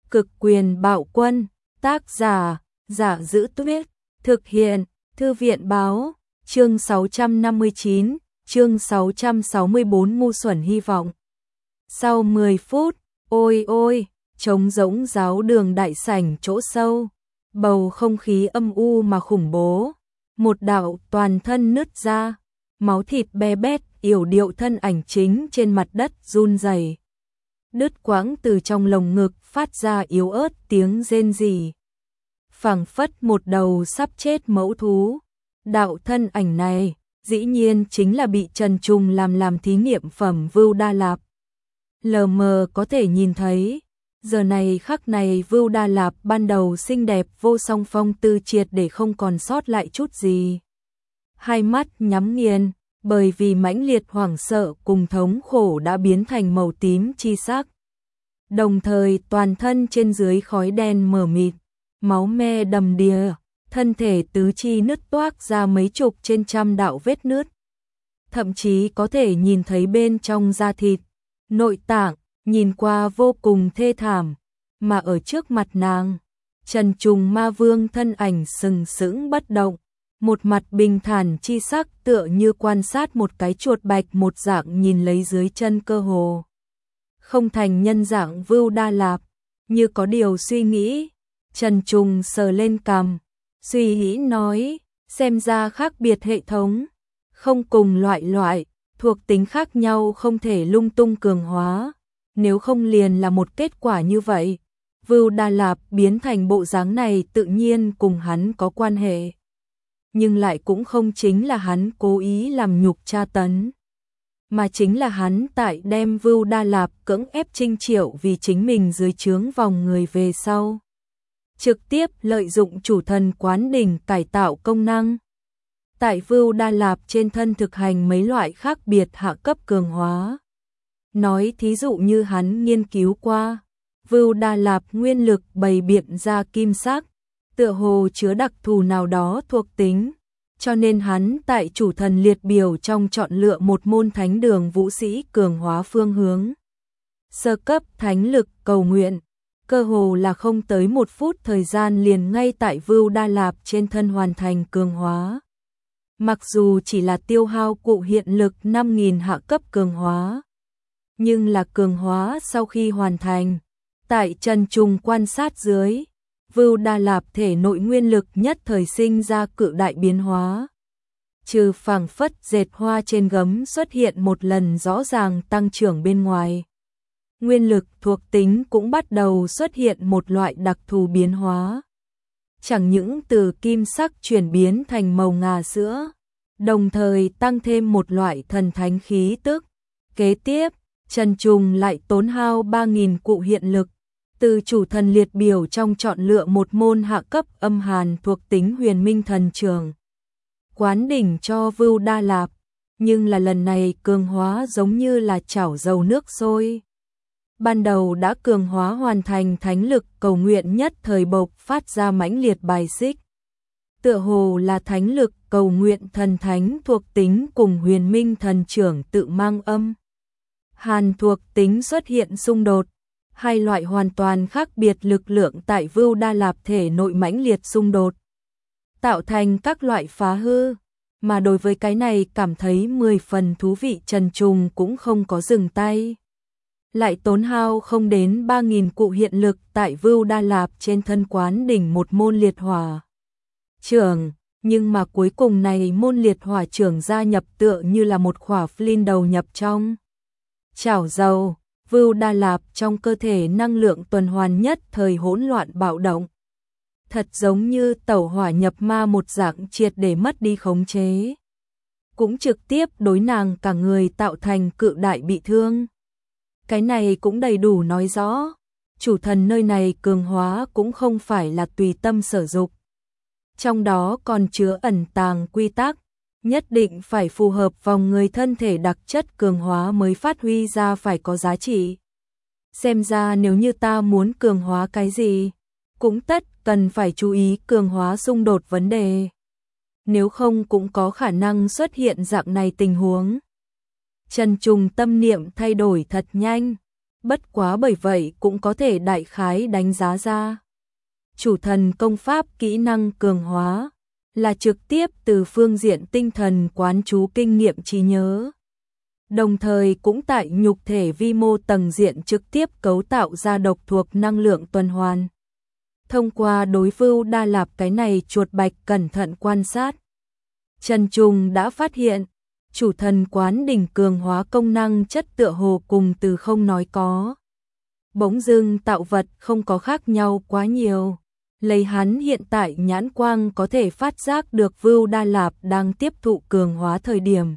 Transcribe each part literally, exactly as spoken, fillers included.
Cực quyền bạo quân, tác giả, Giả Giữ Tuyết, thực hiện, Thư viện báo, chương sáu trăm năm mươi chín, chương sáu trăm sáu mươi bốn ngu xuẩn hy vọng. Sau mười phút, ôi ôi, trống rỗng giáo đường đại sảnh chỗ sâu, bầu không khí âm u mà khủng bố, một đạo toàn thân nứt ra, máu thịt be bét, yểu điệu thân ảnh chính trên mặt đất run rẩy. Đứt quãng từ trong lồng ngực phát ra yếu ớt tiếng rên rỉ. Phảng phất một đầu sắp chết mẫu thú. Đạo thân ảnh này, dĩ nhiên chính là bị Trần Trùng làm làm thí nghiệm phẩm Vưu Đa Lạp. Lờ mờ có thể nhìn thấy, giờ này khắc này Vưu Đa Lạp ban đầu xinh đẹp vô song phong tư triệt để không còn sót lại chút gì. Hai mắt nhắm nghiền, bởi vì mãnh liệt hoảng sợ cùng thống khổ đã biến thành màu tím chi sắc. Đồng thời toàn thân trên dưới khói đen mờ mịt, máu me đầm đìa, thân thể tứ chi nứt toác ra mấy chục trên trăm đạo vết nứt. Thậm chí có thể nhìn thấy bên trong da thịt, nội tạng, nhìn qua vô cùng thê thảm, mà ở trước mặt nàng, Trần Trùng Ma Vương thân ảnh sừng sững bất động, một mặt bình thản chi sắc tựa như quan sát một cái chuột bạch một dạng nhìn lấy dưới chân cơ hồ. Không thành nhân dạng Vưu Đa Lạp, như có điều suy nghĩ, Trần Trùng sờ lên cằm, suy nghĩ nói, xem ra khác biệt hệ thống, không cùng loại loại, thuộc tính khác nhau không thể lung tung cường hóa, nếu không liền là một kết quả như vậy. Vưu Đa Lạp biến thành bộ dáng này tự nhiên cùng hắn có quan hệ, nhưng lại cũng không chính là hắn cố ý làm nhục tra tấn, mà chính là hắn tại đem Vưu Đa Lạp cưỡng ép Trinh Triệu vì chính mình dưới trướng vòng người về sau. Trực tiếp lợi dụng chủ thần quán đỉnh cải tạo công năng. Tại Vưu Đa Lạp trên thân thực hành mấy loại khác biệt hạ cấp cường hóa. Nói thí dụ như hắn nghiên cứu qua, Vưu Đa Lạp nguyên lực bày biện ra kim sắc, tựa hồ chứa đặc thù nào đó thuộc tính, cho nên hắn tại chủ thần liệt biểu trong chọn lựa một môn thánh đường vũ sĩ cường hóa phương hướng. Sơ cấp thánh lực cầu nguyện, cơ hồ là không tới một phút thời gian liền ngay tại Vưu Đa Lạp trên thân hoàn thành cường hóa. Mặc dù chỉ là tiêu hao cụ hiện lực năm nghìn hạ cấp cường hóa, nhưng là cường hóa sau khi hoàn thành, tại Trần Trùng quan sát dưới, Vưu Đa Lạp thể nội nguyên lực nhất thời sinh ra cự đại biến hóa. Trừ phảng phất dệt hoa trên gấm xuất hiện một lần rõ ràng tăng trưởng bên ngoài, nguyên lực thuộc tính cũng bắt đầu xuất hiện một loại đặc thù biến hóa. Chẳng những từ kim sắc chuyển biến thành màu ngà sữa, đồng thời tăng thêm một loại thần thánh khí tức. Kế tiếp, Trần Trùng lại tốn hao ba nghìn cụ hiện lực, từ chủ thần liệt biểu trong chọn lựa một môn hạ cấp âm hàn thuộc tính huyền minh thần trường. Quán đỉnh cho Vưu Đa Lạp, nhưng là lần này cường hóa giống như là chảo dầu nước sôi. Ban đầu đã cường hóa hoàn thành thánh lực cầu nguyện nhất thời bộc phát ra mãnh liệt bài xích. Tựa hồ là thánh lực cầu nguyện thần thánh thuộc tính cùng huyền minh thần trưởng tự mang âm hàn thuộc tính xuất hiện xung đột. Hai loại hoàn toàn khác biệt lực lượng tại Vưu Đa Lạp thể nội mãnh liệt xung đột, tạo thành các loại phá hư, mà đối với cái này cảm thấy mười phần thú vị Trần Trùng cũng không có dừng tay. Lại tốn hao không đến ba nghìn cụ hiện lực tại Vưu Đa Lạp trên thân quán đỉnh một môn liệt hỏa trưởng, nhưng mà cuối cùng này môn liệt hỏa trưởng gia nhập tựa như là một khỏa flin đầu nhập trong chảo dầu. Vưu Đa Lạp trong cơ thể năng lượng tuần hoàn nhất thời hỗn loạn bạo động. Thật giống như tẩu hỏa nhập ma một dạng triệt để mất đi khống chế. Cũng trực tiếp đối nàng cả người tạo thành cự đại bị thương. Cái này cũng đầy đủ nói rõ, chủ thần nơi này cường hóa cũng không phải là tùy tâm sở dục. Trong đó còn chứa ẩn tàng quy tắc, nhất định phải phù hợp vòng người thân thể đặc chất cường hóa mới phát huy ra phải có giá trị. Xem ra nếu như ta muốn cường hóa cái gì, cũng tất cần phải chú ý cường hóa xung đột vấn đề. Nếu không cũng có khả năng xuất hiện dạng này tình huống. Trần Trùng tâm niệm thay đổi thật nhanh, bất quá bởi vậy cũng có thể đại khái đánh giá ra. Chủ thần công pháp kỹ năng cường hóa là trực tiếp từ phương diện tinh thần quán chú kinh nghiệm trí nhớ. Đồng thời cũng tại nhục thể vi mô tầng diện trực tiếp cấu tạo ra độc thuộc năng lượng tuần hoàn. Thông qua đối Vưu Đa Lạp cái này chuột bạch cẩn thận quan sát, Trần Trùng đã phát hiện, chủ thần quán đỉnh cường hóa công năng chất tựa hồ cùng từ không nói có. Bỗng dưng tạo vật không có khác nhau quá nhiều. Lấy hắn hiện tại nhãn quang có thể phát giác được Vưu Đa Lạp đang tiếp thụ cường hóa thời điểm.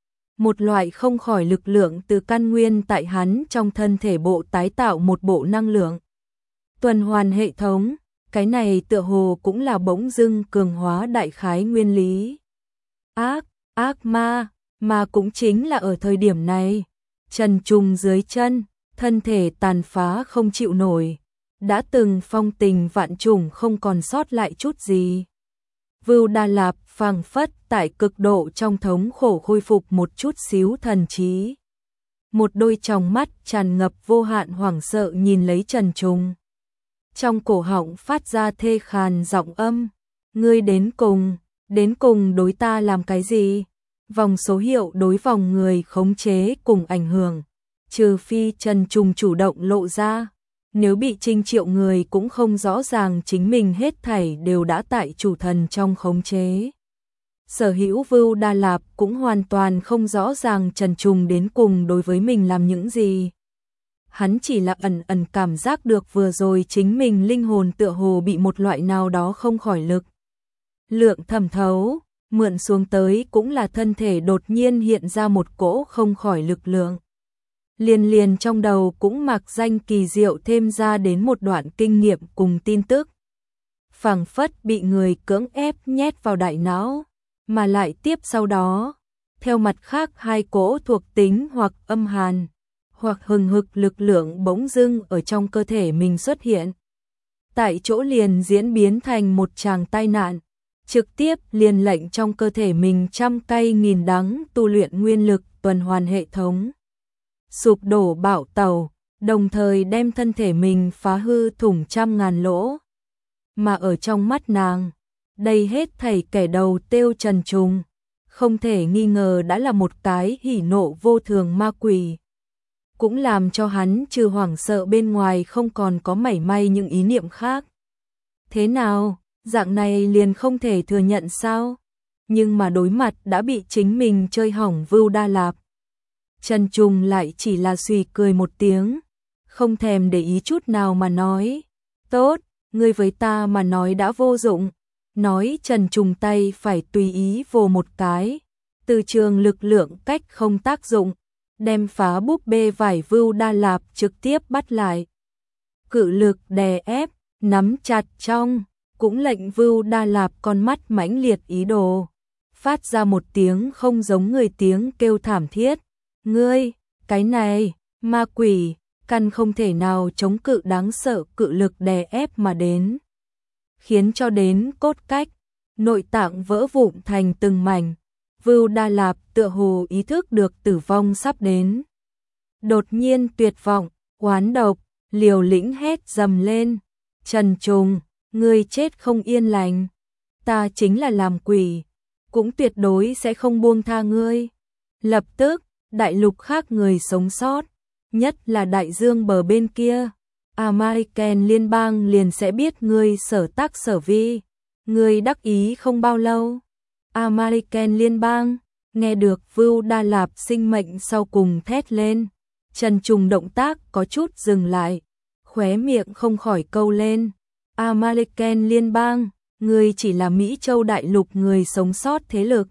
Một loại không khỏi lực lượng từ căn nguyên tại hắn trong thân thể bộ tái tạo một bộ năng lượng. Tuần hoàn hệ thống, cái này tựa hồ cũng là bỗng dưng cường hóa đại khái nguyên lý. Ác, ác ma, mà cũng chính là ở thời điểm này, Trần Trùng dưới chân, thân thể tàn phá không chịu nổi, đã từng phong tình vạn trùng không còn sót lại chút gì. Vưu Đa Lạp phảng phất tại cực độ trong thống khổ khôi phục một chút xíu thần trí. Một đôi tròng mắt tràn ngập vô hạn hoảng sợ nhìn lấy Trần Trùng. Trong cổ họng phát ra thê khàn giọng âm, ngươi đến cùng, đến cùng đối ta làm cái gì? Vòng số hiệu đối vòng người khống chế cùng ảnh hưởng, trừ phi Trần Trùng chủ động lộ ra, nếu bị Trinh Triệu người cũng không rõ ràng chính mình hết thảy đều đã tại chủ thần trong khống chế. Sở hữu Vưu Đa Lạp cũng hoàn toàn không rõ ràng Trần Trùng đến cùng đối với mình làm những gì. Hắn chỉ là ẩn ẩn cảm giác được vừa rồi chính mình linh hồn tựa hồ bị một loại nào đó không khỏi lực lượng thẩm thấu, mượn xuống tới cũng là thân thể đột nhiên hiện ra một cỗ không khỏi lực lượng. Liền liền trong đầu cũng mặc danh kỳ diệu thêm ra đến một đoạn kinh nghiệm cùng tin tức. Phảng phất bị người cưỡng ép nhét vào đại não, mà lại tiếp sau đó, theo mặt khác hai cỗ thuộc tính hoặc âm hàn, hoặc hừng hực lực lượng bỗng dưng ở trong cơ thể mình xuất hiện. Tại chỗ liền diễn biến thành một tràng tai nạn, trực tiếp liền lệnh trong cơ thể mình trăm cay nghìn đắng tu luyện nguyên lực tuần hoàn hệ thống. Sụp đổ bạo tàu, đồng thời đem thân thể mình phá hư thủng trăm ngàn lỗ. Mà ở trong mắt nàng, đây hết thảy kẻ đầu tiêu Trần Trùng, không thể nghi ngờ đã là một cái hỉ nộ vô thường ma quỷ. Cũng làm cho hắn trừ hoảng sợ bên ngoài không còn có mảy may những ý niệm khác. Thế nào, dạng này liền không thể thừa nhận sao? Nhưng mà đối mặt đã bị chính mình chơi hỏng Vưu Đa Lạp. Trần Trùng lại chỉ là suy cười một tiếng, không thèm để ý chút nào mà nói. Tốt, ngươi với ta mà nói đã vô dụng. Nói Trần Trùng tay phải tùy ý vồ một cái. Từ trường lực lượng cách không tác dụng, đem phá búp bê vải Vưu Đa Lạp trực tiếp bắt lại. Cự lực đè ép, nắm chặt trong, cũng lệnh Vưu Đa Lạp con mắt mãnh liệt ý đồ. Phát ra một tiếng không giống người tiếng kêu thảm thiết. Ngươi, cái này, ma quỷ, căn không thể nào chống cự đáng sợ cự lực đè ép mà đến. Khiến cho đến cốt cách, nội tạng vỡ vụn thành từng mảnh. Vưu Đa Lạp tựa hồ ý thức được tử vong sắp đến. Đột nhiên tuyệt vọng, oán độc, liều lĩnh hét dầm lên. Trần Trùng, ngươi chết không yên lành. Ta chính là làm quỷ, cũng tuyệt đối sẽ không buông tha ngươi. Lập tức, đại lục khác người sống sót, nhất là đại dương bờ bên kia, American liên bang liền sẽ biết ngươi sở tác sở vi. Ngươi đắc ý không bao lâu. American liên bang, nghe được Vưu Đa Lạp sinh mệnh sau cùng thét lên. Trần Trùng động tác có chút dừng lại, khóe miệng không khỏi câu lên. American liên bang, ngươi chỉ là Mỹ Châu đại lục người sống sót thế lực.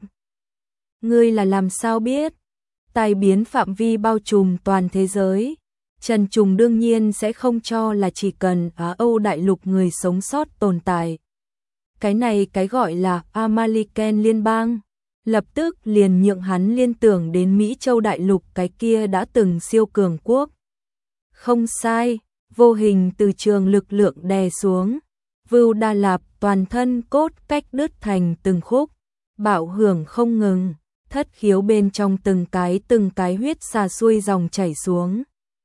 Ngươi là làm sao biết? Tai biến phạm vi bao trùm toàn thế giới. Trần Trùng đương nhiên sẽ không cho là chỉ cần Á Âu đại lục người sống sót tồn tại. Cái này cái gọi là American liên bang, lập tức liền nhượng hắn liên tưởng đến Mỹ Châu đại lục cái kia đã từng siêu cường quốc. Không sai, vô hình từ trường lực lượng đè xuống, Vưu Đa Lạp toàn thân cốt cách đứt thành từng khúc, bạo hưởng không ngừng, thất khiếu bên trong từng cái từng cái huyết xà xuôi dòng chảy xuống.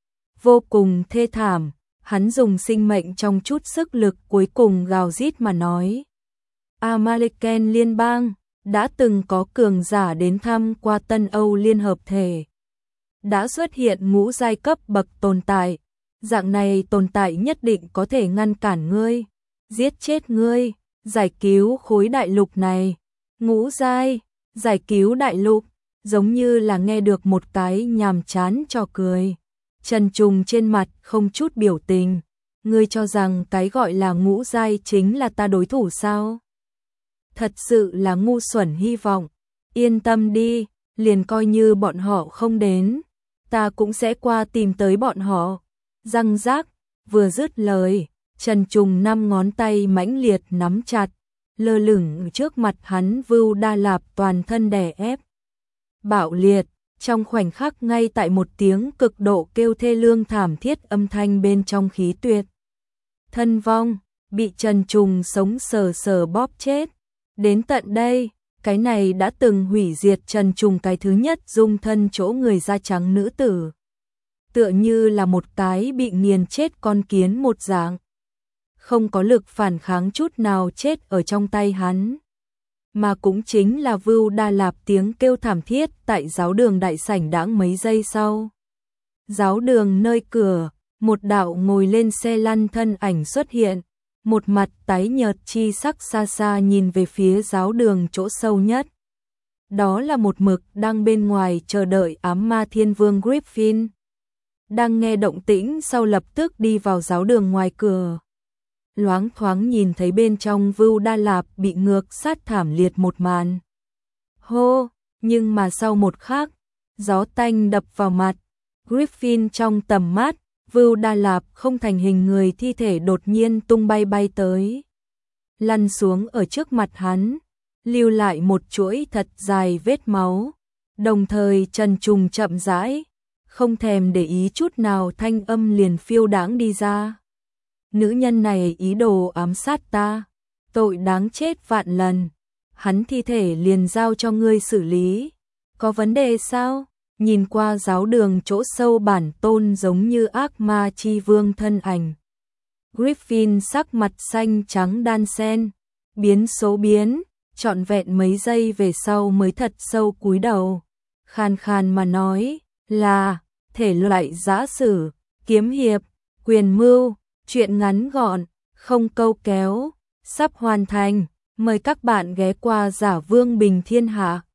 vô cùng thê thảm, hắn dùng sinh mệnh trong chút sức lực cuối cùng gào rít mà nói. American liên bang, đã từng có cường giả đến thăm qua Tân Âu Liên Hợp Thể. Đã xuất hiện ngũ giai cấp bậc tồn tại, dạng này tồn tại nhất định có thể ngăn cản ngươi, giết chết ngươi, giải cứu khối đại lục này. Ngũ giai, giải cứu đại lục, giống như là nghe được một cái nhàm chán trò cười. Trần Trùng trên mặt không chút biểu tình, ngươi cho rằng cái gọi là ngũ giai chính là ta đối thủ sao? Thật sự là ngu xuẩn. Hy vọng, yên tâm đi, liền coi như bọn họ không đến, ta cũng sẽ qua tìm tới bọn họ. Răng rác, vừa dứt lời, Trần Trùng năm ngón tay mãnh liệt nắm chặt, lơ lửng trước mặt hắn Vưu Đa Lạp toàn thân đè ép. Bạo liệt, trong khoảnh khắc ngay tại một tiếng cực độ kêu thê lương thảm thiết âm thanh bên trong khí tuyệt. Thân vong, bị Trần Trùng sống sờ sờ bóp chết. Đến tận đây, cái này đã từng hủy diệt Trần Trùng cái thứ nhất dung thân chỗ người da trắng nữ tử. Tựa như là một cái bị nghiền chết con kiến một dạng. Không có lực phản kháng chút nào chết ở trong tay hắn. Mà cũng chính là Vưu Đa Lạp tiếng kêu thảm thiết tại giáo đường đại sảnh đãng mấy giây sau. Giáo đường nơi cửa, một đạo ngồi lên xe lăn thân ảnh xuất hiện, một mặt tái nhợt chi sắc xa xa nhìn về phía giáo đường chỗ sâu nhất. Đó là một mực đang bên ngoài chờ đợi ám ma thiên vương Griffin. Đang nghe động tĩnh sau lập tức đi vào giáo đường ngoài cửa. Loáng thoáng nhìn thấy bên trong Vưu Đa Lạp bị ngược sát thảm liệt một màn. Hô, nhưng mà sau một khắc, gió tanh đập vào mặt, Griffin trong tầm mắt, Vưu Đa Lạp không thành hình người thi thể đột nhiên tung bay bay tới. Lăn xuống ở trước mặt hắn, lưu lại một chuỗi thật dài vết máu. Đồng thời Trần Trùng chậm rãi, không thèm để ý chút nào thanh âm liền phiêu đãng đi ra. Nữ nhân này ý đồ ám sát ta, tội đáng chết vạn lần. Hắn thi thể liền giao cho ngươi xử lý. Có vấn đề sao? Nhìn qua giáo đường chỗ sâu bản tôn giống như ác ma chi vương thân ảnh. Griffin sắc mặt xanh trắng đan xen, biến số biến, trọn vẹn mấy giây về sau mới thật sâu cúi đầu. Khàn khàn mà nói, là, thể loại giã sử, kiếm hiệp, quyền mưu, chuyện ngắn gọn, không câu kéo, sắp hoàn thành. Mời các bạn ghé qua Giả Vương Bình Thiên Hạ.